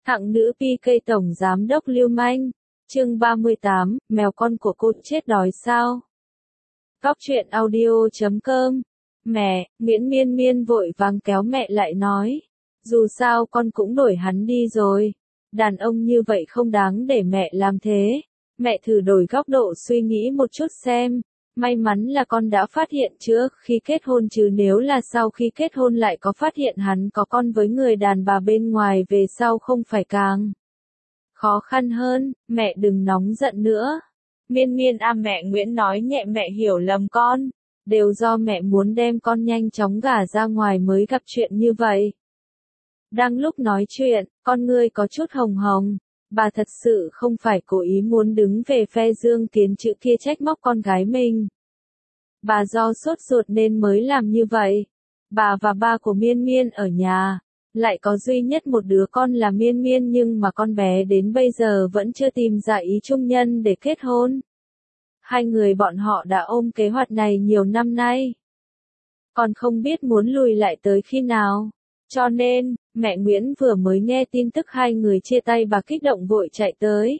Hạng nữ PK tổng giám đốc lưu manh. Chương 38, mèo con của cô chết đói sao? Góc truyện audio.com. Mẹ, Nguyễn Miên Miên vội vàng kéo mẹ lại nói. Dù sao con cũng đuổi hắn đi rồi. Đàn ông như vậy không đáng để mẹ làm thế. Mẹ thử đổi góc độ suy nghĩ một chút xem. May mắn là con đã phát hiện trước khi kết hôn, chứ nếu là sau khi kết hôn lại có phát hiện hắn có con với người đàn bà bên ngoài về sau không phải càng khó khăn hơn. Mẹ đừng nóng giận nữa. Miên Miên mẹ Nguyễn nói nhẹ, mẹ hiểu lầm con. Đều do mẹ muốn đem con nhanh chóng gả ra ngoài mới gặp chuyện như vậy. Đang lúc nói chuyện, con ngươi có chút hồng hồng. Bà thật sự không phải cố ý muốn đứng về phe Dương Kiến Chữ kia trách móc con gái mình. Bà do sốt ruột nên mới làm như vậy. Bà và ba của Miên Miên ở nhà, lại có duy nhất một đứa con là Miên Miên, nhưng mà con bé đến bây giờ vẫn chưa tìm ra ý chung nhân để kết hôn. Hai người bọn họ đã ôm kế hoạch này nhiều năm nay. Còn không biết muốn lùi lại tới khi nào. Cho nên, mẹ Nguyễn vừa mới nghe tin tức hai người chia tay, bà kích động vội chạy tới.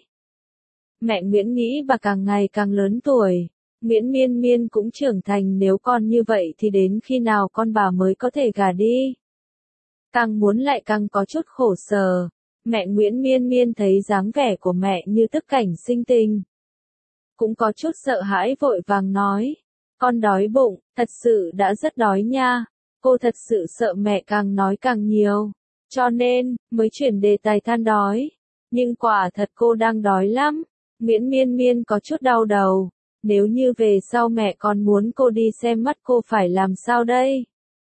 Mẹ Nguyễn nghĩ bà càng ngày càng lớn tuổi. Nguyễn Miên Miên cũng trưởng thành, nếu con như vậy thì đến khi nào con bà mới có thể gả đi. Càng muốn lại càng có chút khổ sở. Mẹ Nguyễn Miên Miên thấy dáng vẻ của mẹ như tức cảnh sinh tình. Cũng có chút sợ hãi vội vàng nói. Con đói bụng, thật sự đã rất đói nha. Cô thật sự sợ mẹ càng nói càng nhiều. Cho nên, mới chuyển đề tài than đói. Nhưng quả thật cô đang đói lắm. Nguyễn Miên Miên có chút đau đầu. Nếu như về sau mẹ còn muốn cô đi xem mắt, cô phải làm sao đây?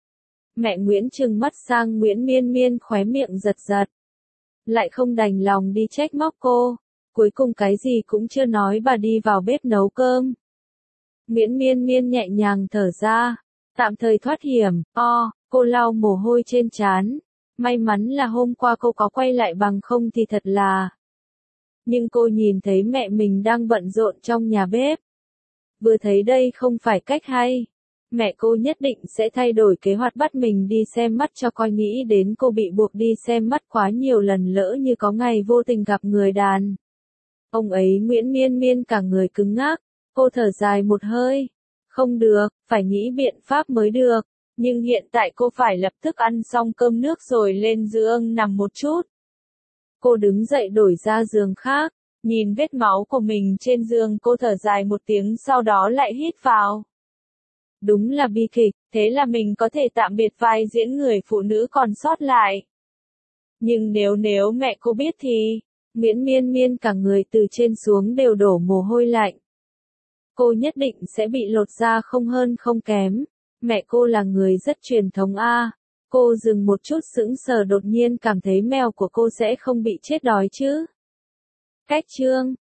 Mẹ Nguyễn trừng mắt sang Nguyễn Miên Miên, khóe miệng giật giật. Lại không đành lòng đi trách móc cô. Cuối cùng cái gì cũng chưa nói, bà đi vào bếp nấu cơm. Nguyễn Miên Miên nhẹ nhàng thở ra. Tạm thời thoát hiểm. Cô lau mồ hôi trên trán. May mắn là hôm qua cô có quay lại, bằng không thì thật là. Nhưng cô nhìn thấy mẹ mình đang bận rộn trong nhà bếp. Vừa thấy đây không phải cách hay. Mẹ cô nhất định sẽ thay đổi kế hoạch bắt mình đi xem mắt cho coi, nghĩ đến cô bị buộc đi xem mắt quá nhiều lần, lỡ như có ngày vô tình gặp người đàn ông ấy. Nguyễn Miên Miên cả người cứng ngắc. Cô thở dài một hơi. Không được, phải nghĩ biện pháp mới được. Nhưng hiện tại cô phải lập tức ăn xong cơm nước rồi lên giường nằm một chút. Cô đứng dậy đổi ra giường khác. Nhìn vết máu của mình trên giường, cô thở dài một tiếng, sau đó lại hít vào. Đúng là bi kịch, thế là mình có thể tạm biệt vai diễn người phụ nữ còn sót lại. Nhưng nếu mẹ cô biết thì. Nguyễn Miên Miên cả người từ trên xuống đều đổ mồ hôi lạnh. Cô nhất định sẽ bị lột da không hơn không kém. Mẹ cô là người rất truyền thống a. Cô dừng một chút sững sờ, đột nhiên cảm thấy mèo của cô sẽ không bị chết đói chứ. Cách chương